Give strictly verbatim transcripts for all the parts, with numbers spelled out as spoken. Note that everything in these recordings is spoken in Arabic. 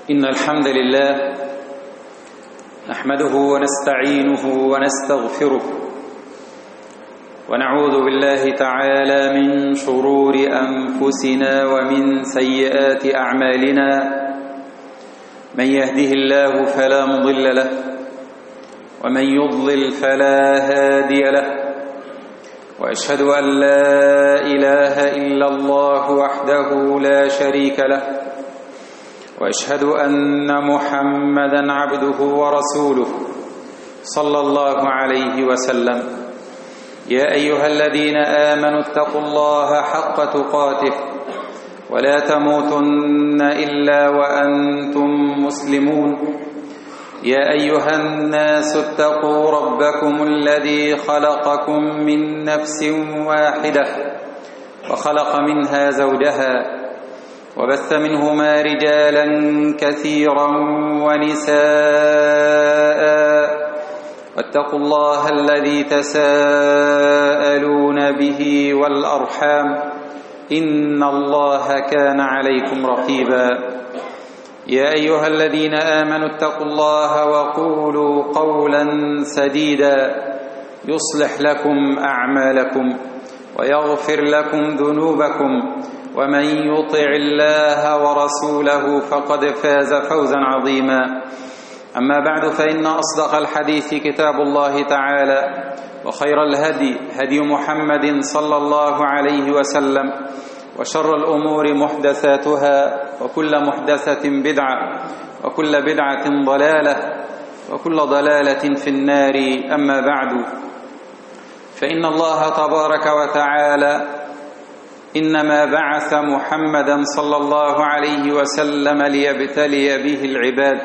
إن الحمد لله نحمده ونستعينه ونستغفره ونعوذ بالله تعالى من شرور أنفسنا ومن سيئات أعمالنا. من يهده الله فلا مضل له ومن يضلل فلا هادي له، وأشهد أن لا إله إلا الله وحده لا شريك له، وأشهد أن محمدًا عبده ورسوله صلى الله عليه وسلم. يا أيها الذين آمنوا اتقوا الله حق تقاته ولا تموتن إلا وأنتم مسلمون. يا أيها الناس اتقوا ربكم الذي خلقكم من نفس واحدة وخلق منها زوجها وبث منهما رجالا كثيرا ونساء، واتقوا الله الذي تساءلون به والأرحام إن الله كان عليكم رقيبا. يا أيها الذين آمنوا اتقوا الله وقولوا قولا سديدا يصلح لكم أعمالكم ويغفر لكم ذنوبكم، ومن يطع الله ورسوله فقد فاز فوزا عظيما. أما بعد، فإن أصدق الحديث كتاب الله تعالى، وخير الهدي هدي محمد صلى الله عليه وسلم، وشر الأمور محدثاتها، وكل محدثة بدعة، وكل بدعة ضلالة، وكل ضلالة في النار. أما بعد، فإن الله تبارك وتعالى إنما بعث محمدًا صلى الله عليه وسلم ليبتلي به العباد،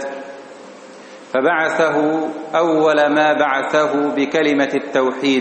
فبعثه أول ما بعثه بكلمة التوحيد: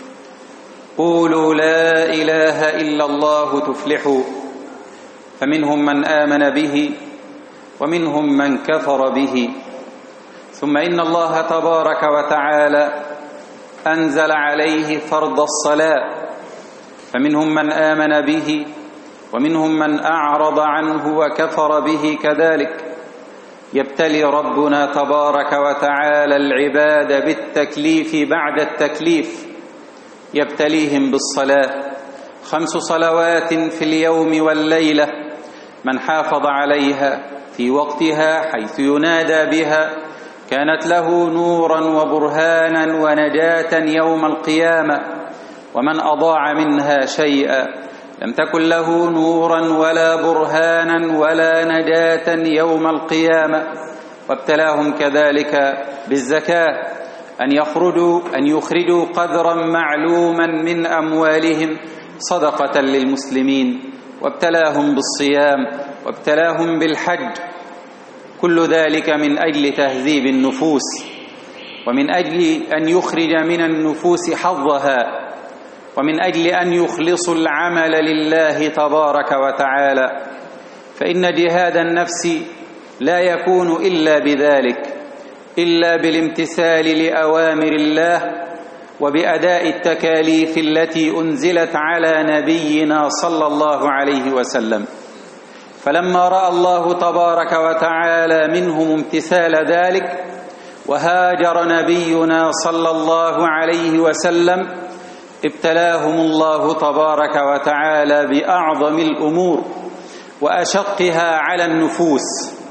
قولوا لا إله إلا الله تفلحوا. فمنهم من آمن به ومنهم من كفر به. ثم إن الله تبارك وتعالى أنزل عليه فرض الصلاة، فمنهم من آمن به ومنهم من أعرض عنه وكفر به كذلك. يبتلي ربنا تبارك وتعالى العباد بالتكليف بعد التكليف، يبتليهم بالصلاة، خمس صلوات في اليوم والليلة، من حافظ عليها في وقتها حيث ينادى بها كانت له نورا وبرهانا ونجاة يوم القيامة، ومن أضاع منها شيئا لم تكن له نورا ولا برهانا ولا نجاة يوم القيامة. وابتلاهم كذلك بالزكاة، أن يخرجوا أن يخرجوا قدرا معلوما من أموالهم صدقة للمسلمين، وابتلاهم بالصيام، وابتلاهم بالحج، كل ذلك من أجل تهذيب النفوس، ومن أجل أن يخرج من النفوس حظها، ومن أجل أن يخلصوا العمل لله تبارك وتعالى. فإن جهاد النفس لا يكون إلا بذلك، إلا بالامتثال لأوامر الله وبأداء التكاليف التي أنزلت على نبينا صلى الله عليه وسلم. فلما رأى الله تبارك وتعالى منهم امتثال ذلك، وهاجر نبينا صلى الله عليه وسلم، ابتلاهم الله تبارك وتعالى بأعظم الأمور وأشقها على النفوس.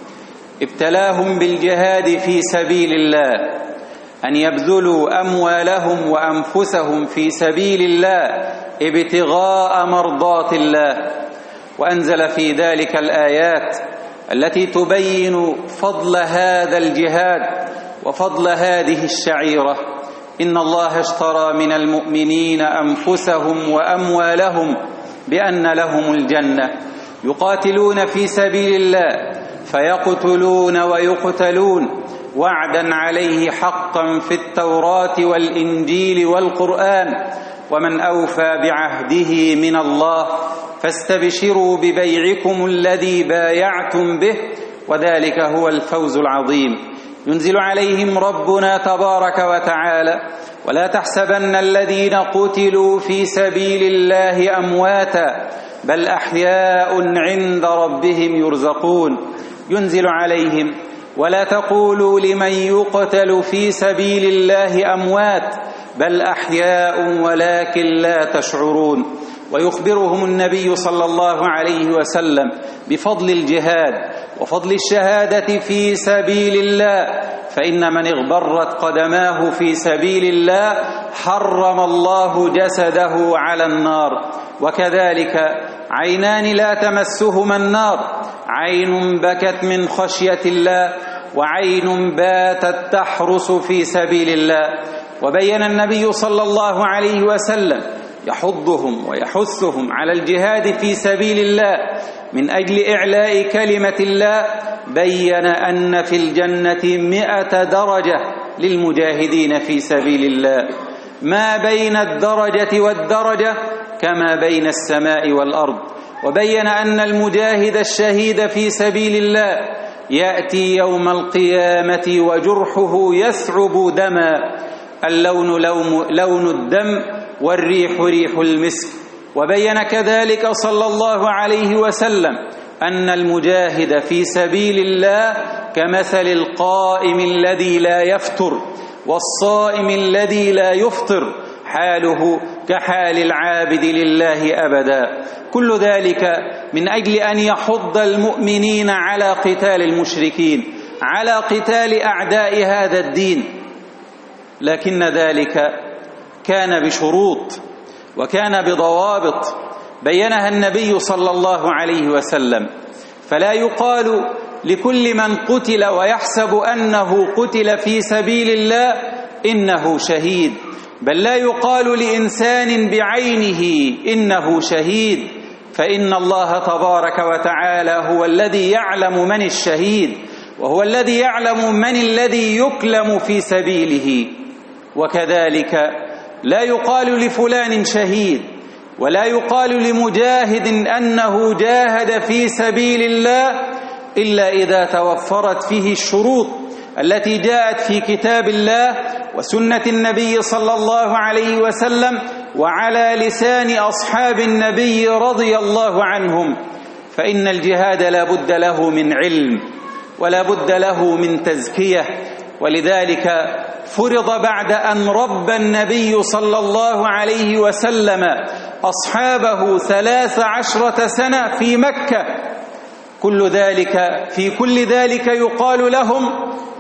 ابتلاهم بالجهاد في سبيل الله، أن يبذلوا أموالهم وأنفسهم في سبيل الله ابتغاء مرضات الله، وأنزل في ذلك الآيات التي تبين فضل هذا الجهاد وفضل هذه الشعيرة: إن الله اشترى من المؤمنين أنفسهم وأموالهم بأن لهم الجنة، يقاتلون في سبيل الله فيقتلون ويقتلون، وعدا عليه حقا في التوراة والإنجيل والقرآن، ومن أوفى بعهده من الله، فاستبشروا ببيعكم الذي بايعتم به، وذلك هو الفوز العظيم. ينزل عليهم ربنا تبارك وتعالى: ولا تحسبن الذين قتلوا في سبيل الله أمواتا بل أحياء عند ربهم يرزقون. ينزل عليهم: ولا تقولوا لمن يقتل في سبيل الله أموات بل أحياء ولكن لا تشعرون. ويخبرهم النبي صلى الله عليه وسلم بفضل الجهاد وفضل الشهادة في سبيل الله، فإن من اغبرت قدماه في سبيل الله حرم الله جسده على النار. وكذلك عينان لا تمسهما النار: عين بكت من خشية الله وعين باتت تحرس في سبيل الله. وبين النبي صلى الله عليه وسلم يحضهم ويحثهم على الجهاد في سبيل الله من أجل إعلاء كلمة الله. بين أن في الجنة مئة درجة للمجاهدين في سبيل الله، ما بين الدرجة والدرجة كما بين السماء والأرض. وبين أن المجاهد الشهيد في سبيل الله يأتي يوم القيامة وجرحه يثعب دما، اللون لون الدم والريح ريح المسك. وبين كذلك صلى الله عليه وسلم أن المجاهد في سبيل الله كمثل القائم الذي لا يفتر والصائم الذي لا يفطر، حاله كحال العابد لله أبدا. كل ذلك من أجل أن يحض المؤمنين على قتال المشركين، على قتال أعداء هذا الدين. لكن ذلك كان بشروط وكان بضوابط بينها النبي صلى الله عليه وسلم. فلا يقال لكل من قتل ويحسب أنه قتل في سبيل الله إنه شهيد، بل لا يقال لإنسان بعينه إنه شهيد، فإن الله تبارك وتعالى هو الذي يعلم من الشهيد، وهو الذي يعلم من الذي يكلم في سبيله. وكذلك لا يقال لفلان شهيد ولا يقال لمجاهد أنه جاهد في سبيل الله إلا إذا توفرت فيه الشروط التي جاءت في كتاب الله وسنة النبي صلى الله عليه وسلم وعلى لسان أصحاب النبي رضي الله عنهم. فإن الجهاد لا بد له من علم ولا بد له من تزكية، ولذلك فرض بعد أن ربى النبي صلى الله عليه وسلم أصحابه ثلاث عشرة سنة في مكة. كل ذلك في كل ذلك يقال لهم: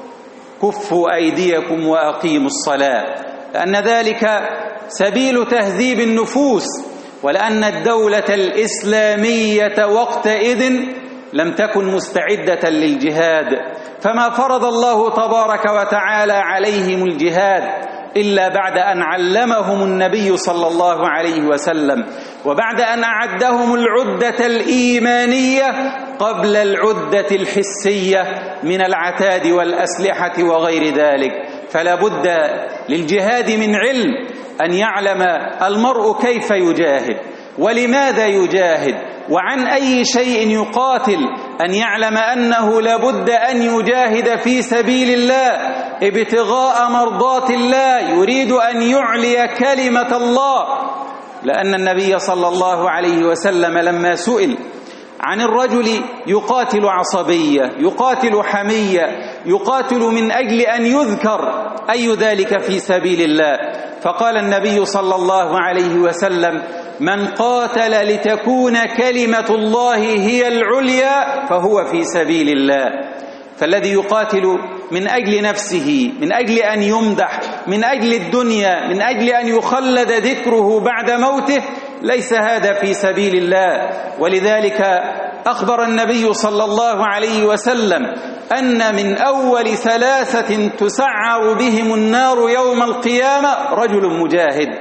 كفوا أيديكم وأقيموا الصلاة، لأن ذلك سبيل تهذيب النفوس، ولأن الدولة الإسلامية وقتئذ لم تكن مستعدة للجهاد، فما فرض الله تبارك وتعالى عليهم الجهاد إلا بعد أن علمهم النبي صلى الله عليه وسلم، وبعد أن أعدهم العدة الإيمانية قبل العدة الحسية من العتاد والأسلحة وغير ذلك. فلا بد للجهاد من علم، أن يعلم المرء كيف يجاهد ولماذا يجاهد وعن أي شيء يقاتل، أن يعلم أنه لابد أن يجاهد في سبيل الله ابتغاء مرضات الله، يريد أن يعلي كلمة الله. لأن النبي صلى الله عليه وسلم لما سئل عن الرجل يقاتل عصبية، يقاتل حمية، يقاتل من أجل أن يذكر أي ذلك في سبيل الله، فقال النبي صلى الله عليه وسلم: من قاتل لتكون كلمة الله هي العليا فهو في سبيل الله. فالذي يقاتل من أجل نفسه، من أجل أن يمدح، من أجل الدنيا، من أجل أن يخلد ذكره بعد موته، ليس هذا في سبيل الله. ولذلك أخبر النبي صلى الله عليه وسلم أن من أول ثلاثة تسعر بهم النار يوم القيامة رجل مجاهد،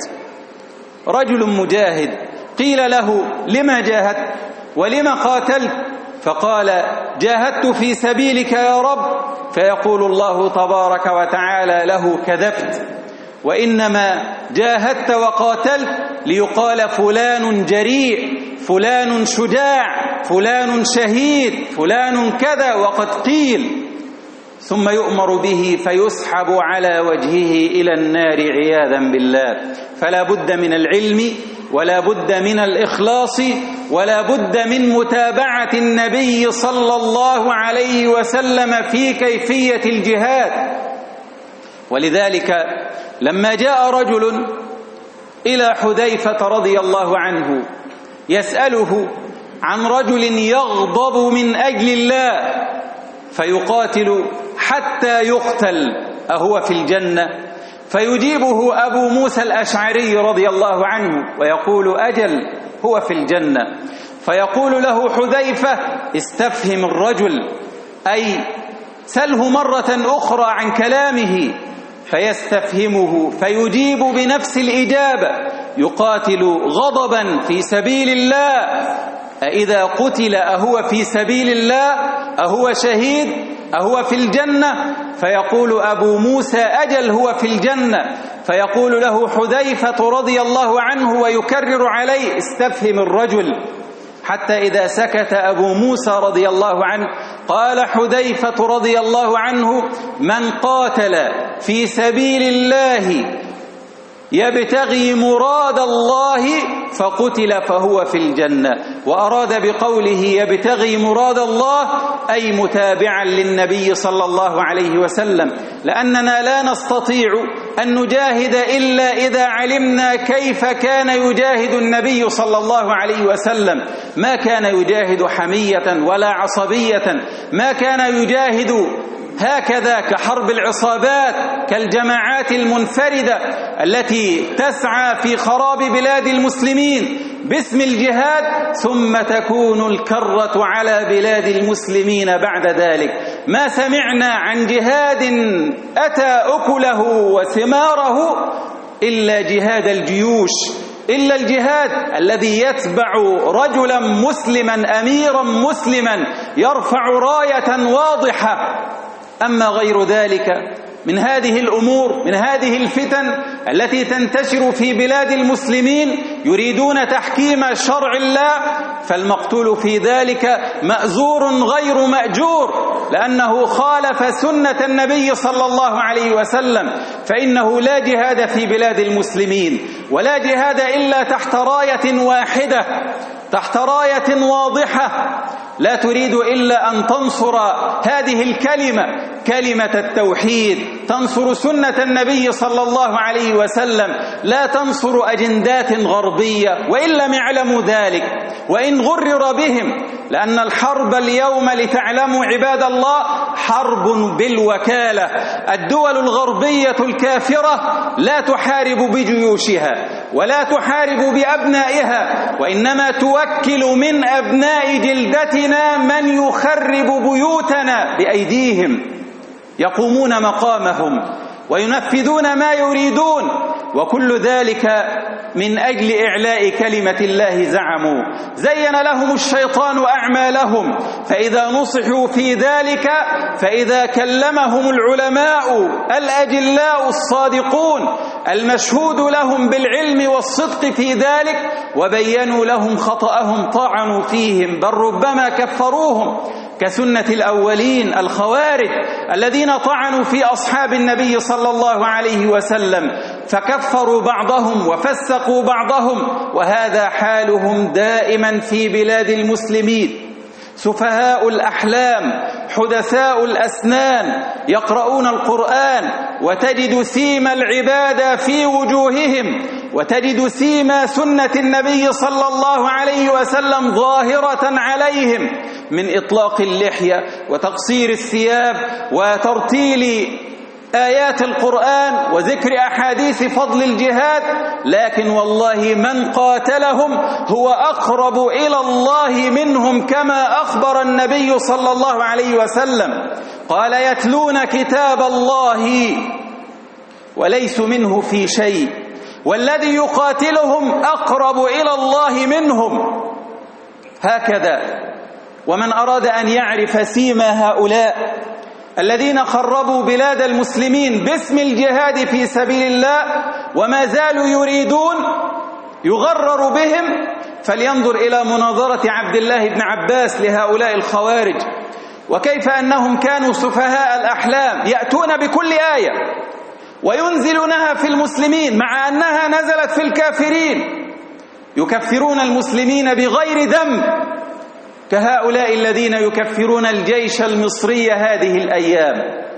رجل مجاهد. قيل له: لما جاهدت ولما قاتلت؟ فقال: جاهدت في سبيلك يا رب. فيقول الله تبارك وتعالى له: كذبت، وإنما جاهدت وقاتلت ليقال فلان جريء، فلان شجاع، فلان شهيد، فلان كذا، وقد قيل. ثم يؤمر به فيسحب على وجهه إلى النار عياذا بالله. فلا بد من العلم ولا بد من الإخلاص ولا بد من متابعة النبي صلى الله عليه وسلم في كيفية الجهاد. ولذلك لما جاء رجل إلى حذيفة رضي الله عنه يسأله عن رجل يغضب من أجل الله فيقاتل حتى يقتل أهو في الجنة؟ فيجيبه أبو موسى الأشعري رضي الله عنه ويقول أجل هو في الجنة. فيقول له حذيفة استفهم الرجل، أي سله مرة أخرى عن كلامه، فيستفهمه فيجيب بنفس الإجابة، يقاتل غضبا في سبيل الله، أإذا قتل أهو في سبيل الله؟ أهو شهيد؟ أهو في الجنة؟ فيقول أبو موسى أجل هو في الجنة. فيقول له حذيفة رضي الله عنه ويكرر عليه استفهم الرجل، حتى إذا سكت أبو موسى رضي الله عنه قال حذيفة رضي الله عنه من قاتل في سبيل الله يبتغي مراد الله فقتل فهو في الجنة. وأراد بقوله يبتغي مراد الله أي متابعا للنبي صلى الله عليه وسلم، لأننا لا نستطيع أن نجاهد إلا إذا علمنا كيف كان يجاهد النبي صلى الله عليه وسلم. ما كان يجاهد حمية ولا عصبية، ما كان يجاهد هكذا كحرب العصابات كالجماعات المنفردة التي تسعى في خراب بلاد المسلمين باسم الجهاد، ثم تكون الكرة على بلاد المسلمين بعد ذلك. ما سمعنا عن جهاد أتى أكله وثماره إلا جهاد الجيوش، إلا الجهاد الذي يتبع رجلا مسلما أميرا مسلما يرفع راية واضحة. أما غير ذلك من هذه الأمور، من هذه الفتن التي تنتشر في بلاد المسلمين يريدون تحكيم شرع الله، فالمقتول في ذلك مأزور غير مأجور، لأنه خالف سنة النبي صلى الله عليه وسلم. فإنه لا جهاد في بلاد المسلمين ولا جهاد إلا تحت راية واحدة، تحت راية واضحة لا تريد إلا أن تنصر هذه الكلمة، كلمة التوحيد، تنصر سنة النبي صلى الله عليه وسلم، لا تنصر أجندات غربية، وإن لم يعلموا ذلك وإن غرر بهم. لأن الحرب اليوم لتعلموا عباد الله حرب بالوكالة. الدول الغربية الكافرة لا تحارب بجيوشها ولا تحارب بأبنائها، وإنما توكل من أبناء جلدتنا من يخرب بيوتنا بأيديهم، يقومون مقامهم وينفذون ما يريدون، وكل ذلك من أجل إعلاء كلمة الله زعموا. زين لهم الشيطان أعمالهم، فإذا نصحوا في ذلك، فإذا كلمهم العلماء الأجلاء الصادقون المشهود لهم بالعلم والصدق في ذلك وبينوا لهم خطأهم طعنوا فيهم، بل ربما كفروهم، كسنة الأولين الخوارج الذين طعنوا في أصحاب النبي صلى الله عليه وسلم فكفروا بعضهم وفسقوا بعضهم، وهذا حالهم دائما في بلاد المسلمين. سفهاء الأحلام حدثاء الأسنان يقرؤون القرآن وتجد سيما العبادة في وجوههم، وتجد سيما سنة النبي صلى الله عليه وسلم ظاهرة عليهم من إطلاق اللحية وتقصير الثياب وترتيل آيات القرآن وذكر أحاديث فضل الجهاد، لكن والله من قاتلهم هو أقرب إلى الله منهم، كما أخبر النبي صلى الله عليه وسلم قال يتلون كتاب الله وليسوا منه في شيء، والذي يقاتلهم أقرب إلى الله منهم. هكذا ومن أراد أن يعرف سيما هؤلاء الذين خربوا بلاد المسلمين باسم الجهاد في سبيل الله وما زالوا يريدون يغرر بهم، فلينظر إلى مناظرة عبد الله بن عباس لهؤلاء الخوارج، وكيف أنهم كانوا سفهاء الأحلام يأتون بكل آية وينزلونها في المسلمين مع أنها نزلت في الكافرين، يكفرون المسلمين بغير ذنب، كهؤلاء الذين يكفرون الجيش المصري هذه الأيام،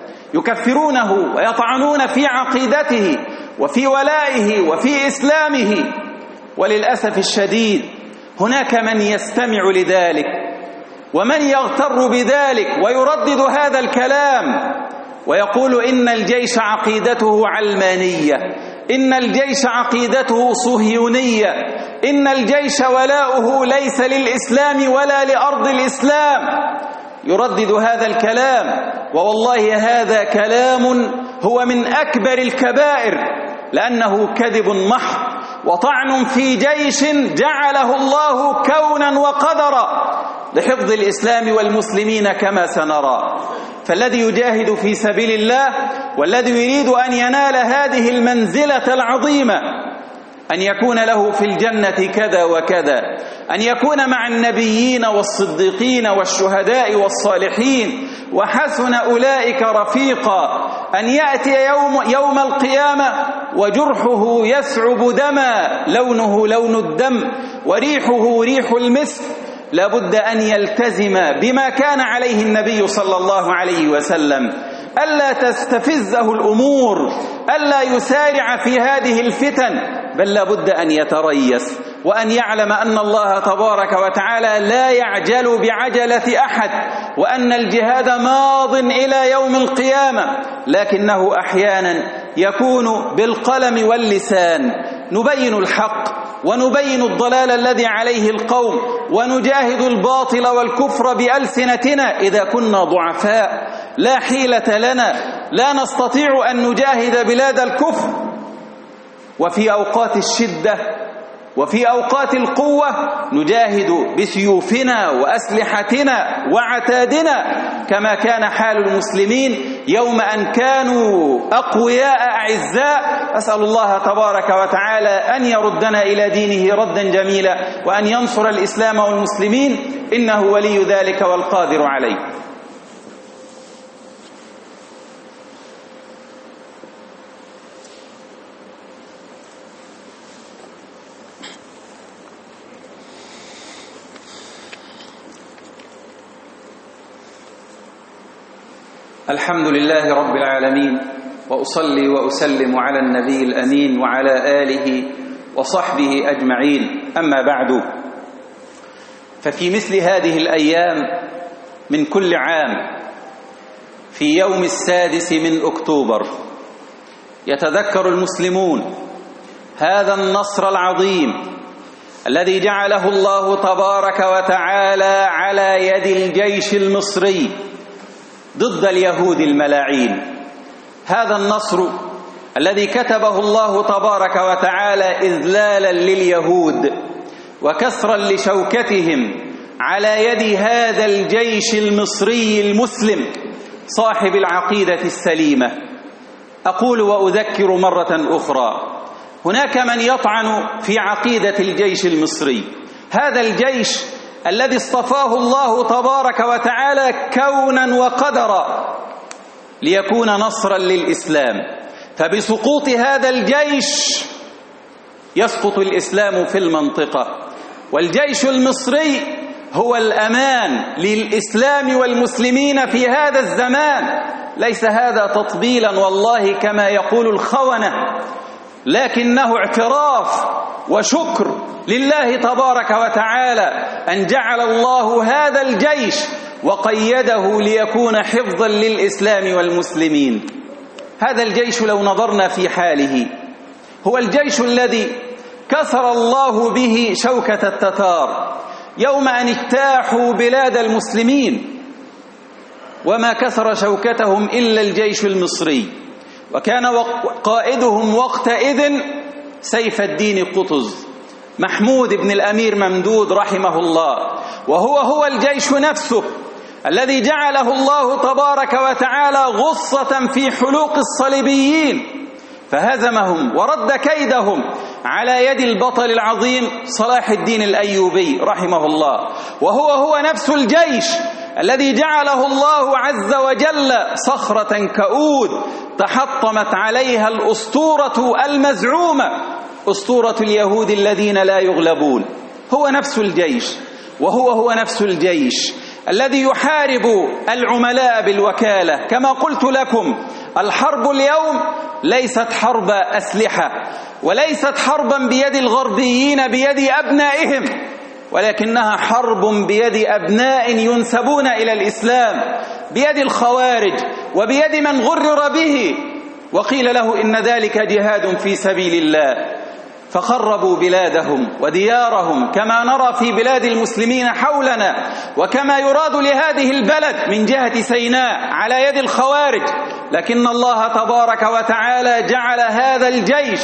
يكفرونه ويطعنون في عقيدته وفي ولائه وفي إسلامه. وللأسف الشديد هناك من يستمع لذلك ومن يغتر بذلك ويردد هذا الكلام ويقول إن الجيش عقيدته علمانية، إن الجيش عقيدته صهيونية، إن الجيش ولاؤه ليس للإسلام ولا لأرض الإسلام. يردد هذا الكلام، ووالله هذا كلام هو من أكبر الكبائر، لأنه كذب محض وطعن في جيش جعله الله كونا وقدرا لحفظ الإسلام والمسلمين كما سنرى. فالذي يجاهد في سبيل الله والذي يريد أن ينال هذه المنزلة العظيمة، أن يكون له في الجنة كذا وكذا، أن يكون مع النبيين والصديقين والشهداء والصالحين وحسن أولئك رفيقا، أن يأتي يوم, يوم القيامة وجرحه يسعب دما، لونه لون الدم وريحه ريح المسك، لابد أن يلتزم بما كان عليه النبي صلى الله عليه وسلم، ألا تستفزه الأمور، ألا يسارع في هذه الفتن، بل لابد أن يتريث وأن يعلم أن الله تبارك وتعالى لا يعجل بعجلة أحد، وأن الجهاد ماض إلى يوم القيامة، لكنه أحيانا يكون بالقلم واللسان، نبين الحق ونبين الضلال الذي عليه القوم ونجاهد الباطل والكفر بألسنتنا إذا كنا ضعفاء لا حيلة لنا، لا نستطيع أن نجاهد بلاد الكفر. وفي أوقات الشدة وفي أوقات القوة نجاهد بسيوفنا وأسلحتنا وعتادنا، كما كان حال المسلمين يوم أن كانوا أقوياء أعزاء. أسأل الله تبارك وتعالى أن يردنا إلى دينه ردا جميلا، وأن ينصر الإسلام والمسلمين، إنه ولي ذلك والقادر عليه. الحمد لله رب العالمين، وأصلي وأسلم على النبي الأمين وعلى آله وصحبه أجمعين، أما بعد، ففي مثل هذه الأيام من كل عام في يوم السادس من أكتوبر يتذكر المسلمون هذا النصر العظيم الذي جعله الله تبارك وتعالى على يد الجيش المصري ضد اليهود الملاعين. هذا النصر الذي كتبه الله تبارك وتعالى إذلالا لليهود وكسرا لشوكتهم على يد هذا الجيش المصري المسلم صاحب العقيدة السليمة. أقول وأذكر مرة أخرى، هناك من يطعن في عقيدة الجيش المصري، هذا الجيش الذي اصطفاه الله تبارك وتعالى كونا وقدرا ليكون نصرا للإسلام، فبسقوط هذا الجيش يسقط الإسلام في المنطقة، والجيش المصري هو الأمان للإسلام والمسلمين في هذا الزمان. ليس هذا تطبيلا والله كما يقول الخونة، لكنه اعتراف وشكر لله تبارك وتعالى أن جعل الله هذا الجيش وقيده ليكون حفظا للإسلام والمسلمين. هذا الجيش لو نظرنا في حاله هو الجيش الذي كسر الله به شوكة التتار يوم أن اجتاحوا بلاد المسلمين، وما كسر شوكتهم إلا الجيش المصري، وكان قائدهم وقتئذ سيف الدين قطز محمود بن الأمير ممدود رحمه الله، وهو هو الجيش نفسه الذي جعله الله تبارك وتعالى غصة في حلوق الصليبيين فهزمهم ورد كيدهم على يد البطل العظيم صلاح الدين الأيوبي رحمه الله، وهو هو نفس الجيش الذي جعله الله عز وجل صخرة كؤود تحطمت عليها الأسطورة المزعومة أسطورة اليهود الذين لا يغلبون، هو نفس الجيش، وهو هو نفس الجيش الذي يحارب العملاء بالوكالة. كما قلت لكم، الحرب اليوم ليست حرب أسلحة، وليست حربا بيد الغربيين بيد أبنائهم، ولكنها حرب بيد أبناء ينسبون إلى الإسلام، بيد الخوارج وبيد من غرر به وقيل له إن ذلك جهاد في سبيل الله، فخربوا بلادهم وديارهم كما نرى في بلاد المسلمين حولنا، وكما يراد لهذه البلد من جهة سيناء على يد الخوارج. لكن الله تبارك وتعالى جعل هذا الجيش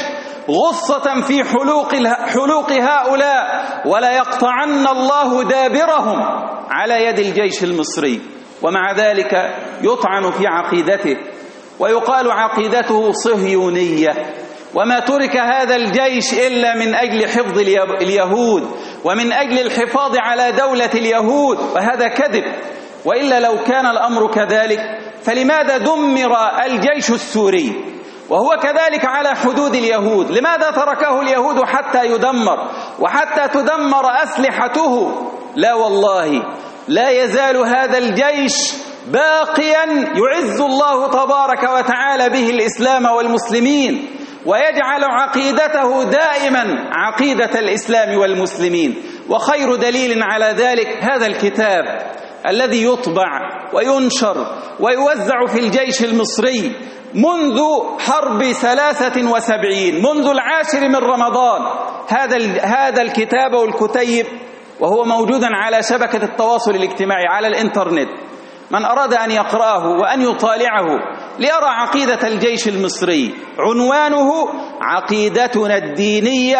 غصة في حلوق حلوق هؤلاء، ولا يقطعن الله دابرهم على يد الجيش المصري. ومع ذلك يطعن في عقيدته ويقال عقيدته صهيونية، وما ترك هذا الجيش إلا من أجل حفظ اليهود ومن أجل الحفاظ على دولة اليهود، وهذا كذب. وإلا لو كان الأمر كذلك فلماذا دمر الجيش السوري وهو كذلك على حدود اليهود؟ لماذا تركه اليهود حتى يدمر وحتى تدمر أسلحته؟ لا والله، لا يزال هذا الجيش باقيا يعز الله تبارك وتعالى به الإسلام والمسلمين، ويجعل عقيدته دائما عقيدة الإسلام والمسلمين. وخير دليل على ذلك هذا الكتاب الذي يطبع وينشر ويوزع في الجيش المصري منذ حرب ثلاثة وسبعين، منذ العاشر من رمضان. هذا هذا الكتاب والكتيب، وهو موجود على شبكة التواصل الاجتماعي على الإنترنت. من أراد أن يقرأه وأن يطالعه ليرى عقيدة الجيش المصري، عنوانه عقيدتنا الدينية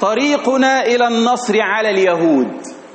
طريقنا إلى النصر على اليهود.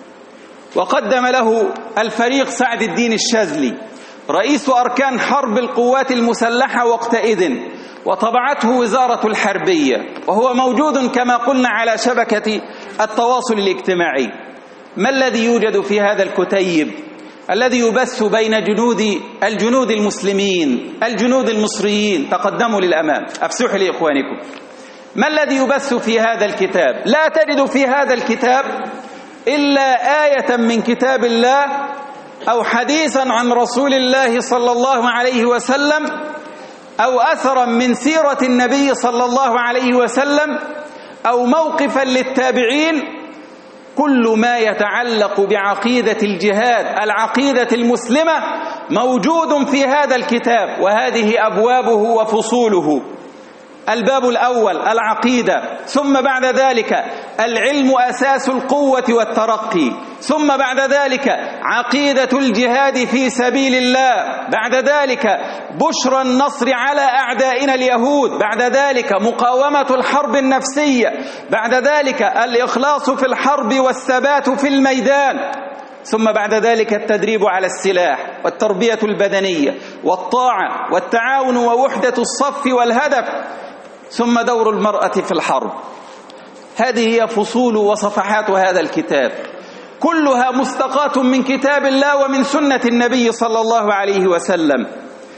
وقدم له الفريق سعد الدين الشاذلي رئيس أركان حرب القوات المسلحة وقتئذ، وطبعته وزارة الحربية، وهو موجود كما قلنا على شبكة التواصل الاجتماعي. ما الذي يوجد في هذا الكتيب الذي يبث بين جنود الجنود المسلمين الجنود المصريين؟ تقدموا للأمام، أفسحوا لإخوانكم. ما الذي يبث في هذا الكتاب؟ لا تجد في هذا الكتاب إلا آية من كتاب الله أو حديثا عن رسول الله صلى الله عليه وسلم أو أثرا من سيرة النبي صلى الله عليه وسلم أو موقفا للتابعين. كل ما يتعلق بعقيدة الجهاد، العقيدة المسلمة، موجود في هذا الكتاب، وهذه أبوابه وفصوله. الباب الأول العقيدة، ثم بعد ذلك العلم أساس القوة والترقي، ثم بعد ذلك عقيدة الجهاد في سبيل الله، بعد ذلك بشرى النصر على أعدائنا اليهود، بعد ذلك مقاومة الحرب النفسية، بعد ذلك الإخلاص في الحرب والثبات في الميدان، ثم بعد ذلك التدريب على السلاح والتربية البدنية والطاعة والتعاون ووحدة الصف والهدف، ثم دور المرأة في الحرب. هذه هي فصول وصفحات هذا الكتاب، كلها مستقاة من كتاب الله ومن سنة النبي صلى الله عليه وسلم.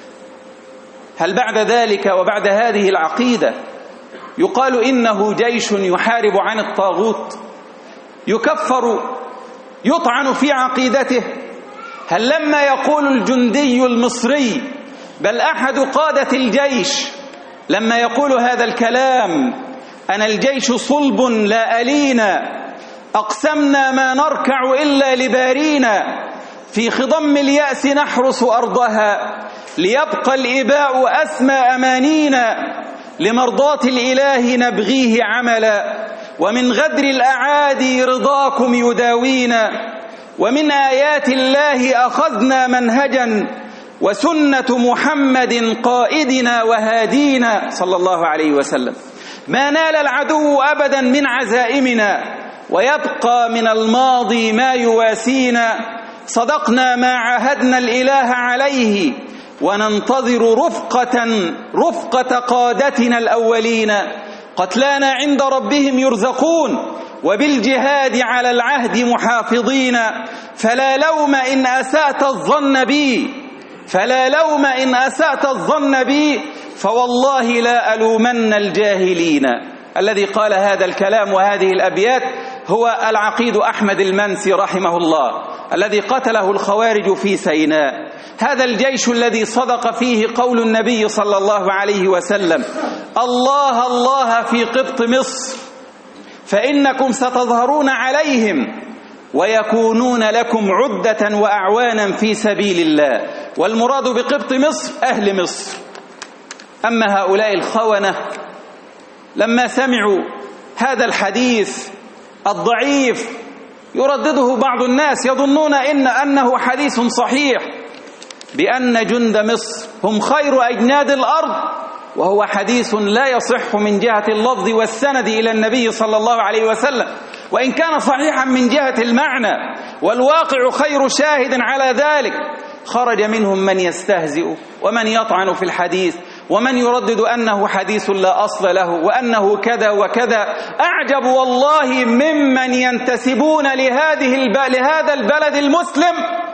هل بعد ذلك وبعد هذه العقيدة يقال إنه جيش يحارب عن الطاغوت، يكفر، يطعن في عقيدته؟ هل لما يقول الجندي المصري بل أحد قادة الجيش لما يقول هذا الكلام: أنا الجيش صلب لا ألينا، أقسمنا ما نركع إلا لبارينا، في خضم اليأس نحرس أرضها، ليبقى الإباء أسمى أمانينا، لمرضاة الإله نبغيه عملا، ومن غدر الأعادي رضاكم يداوينا، ومن آيات الله أخذنا منهجا، وسنة محمد قائدنا وهادينا صلى الله عليه وسلم. ما نال العدو أبدا من عزائمنا، ويبقى من الماضي ما يواسينا، صدقنا ما عاهدنا الإله عليه، وننتظر رفقة رفقة قادتنا الأولين، قتلانا عند ربهم يرزقون، وبالجهاد على العهد محافظين، فلا لوم إن أسأت الظن بي فلا لوم إن أسأت الظن بي فوالله لا ألومن الجاهلين. الذي قال هذا الكلام وهذه الأبيات هو العقيد أحمد المنسي رحمه الله، الذي قتله الخوارج في سيناء. هذا الجيش الذي صدق فيه قول النبي صلى الله عليه وسلم: الله الله في قبط مصر فإنكم ستظهرون عليهم ويكونون لكم عدة وأعوانا في سبيل الله. والمراد بقبط مصر أهل مصر. أما هؤلاء الخونة لما سمعوا هذا الحديث الضعيف يردده بعض الناس يظنون إن أنه حديث صحيح بأن جند مصر هم خير أجناد الأرض، وهو حديث لا يصح من جهة اللفظ والسند إلى النبي صلى الله عليه وسلم، وإن كان صحيحا من جهة المعنى والواقع خير شاهد على ذلك. خرج منهم من يستهزئ ومن يطعن في الحديث ومن يردد أنه حديث لا أصل له وأنه كذا وكذا. أعجب والله ممن ينتسبون لهذه الب... لهذا البلد المسلم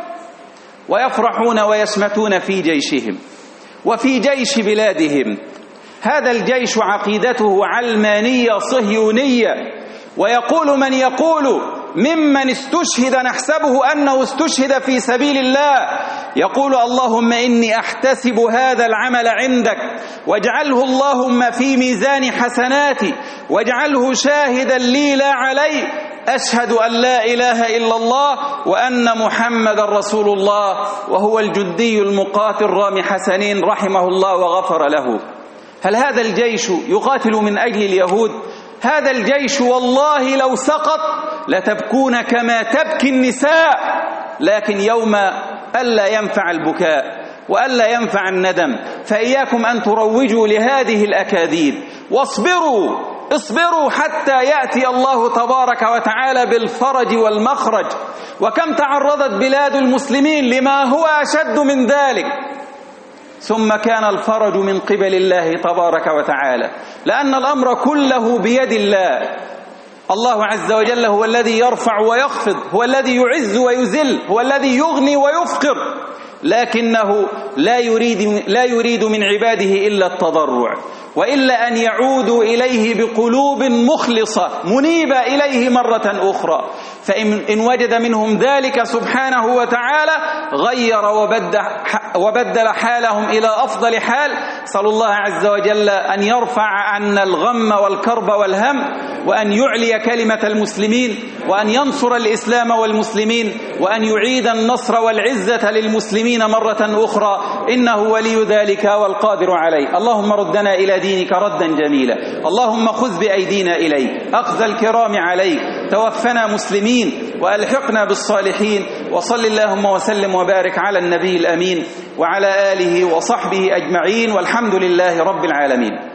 ويفرحون ويشمتون في جيشهم وفي جيش بلادهم. هذا الجيش عقيدته علمانية صهيونية، ويقول من يقول ممن استشهد نحسبه أنه استشهد في سبيل الله، يقول: اللهم إني أحتسب هذا العمل عندك واجعله اللهم في ميزان حسناتي واجعله شاهدا لي لا علي، أشهد أن لا إله إلا الله وأن محمد رسول الله. وهو الجدي المقاتل رامي حسنين رحمه الله وغفر له. هل هذا الجيش يقاتل من أجل اليهود؟ هذا الجيش والله لو سقط لتبكون كما تبكي النساء، لكن يوم ألا ينفع البكاء وألا ينفع الندم. فإياكم أن تروجوا لهذه الأكاذيب، واصبروا اصبروا حتى يأتي الله تبارك وتعالى بالفرج والمخرج. وكم تعرضت بلاد المسلمين لما هو أشد من ذلك، ثم كان الفرج من قبل الله تبارك وتعالى، لأن الأمر كله بيد الله. الله عز وجل هو الذي يرفع ويخفض، هو الذي يعز ويذل، هو الذي يغني ويفقر، لكنه لا يريد, لا يريد من عباده إلا التضرع، وإلا أن يعودوا إليه بقلوب مخلصة منيبة إليه مرة أخرى. فإن وجد منهم ذلك سبحانه وتعالى غير وبدل حالهم إلى أفضل حال. صلى الله عز وجل أن يرفع عنا الغم والكرب والهم، وأن يعلي كلمة المسلمين، وأن ينصر الإسلام والمسلمين، وأن يعيد النصر والعزة للمسلمين مرة أخرى، إنه ولي ذلك والقادر عليه. اللهم ردنا إلى دينك ردا جميلا، اللهم خذ بأيدينا إليك أخذ الكرام عليك، توفنا مسلمين وألحقنا بالصالحين. وصل اللهم وسلم وبارك على النبي الأمين وعلى آله وصحبه أجمعين، والحمد لله رب العالمين.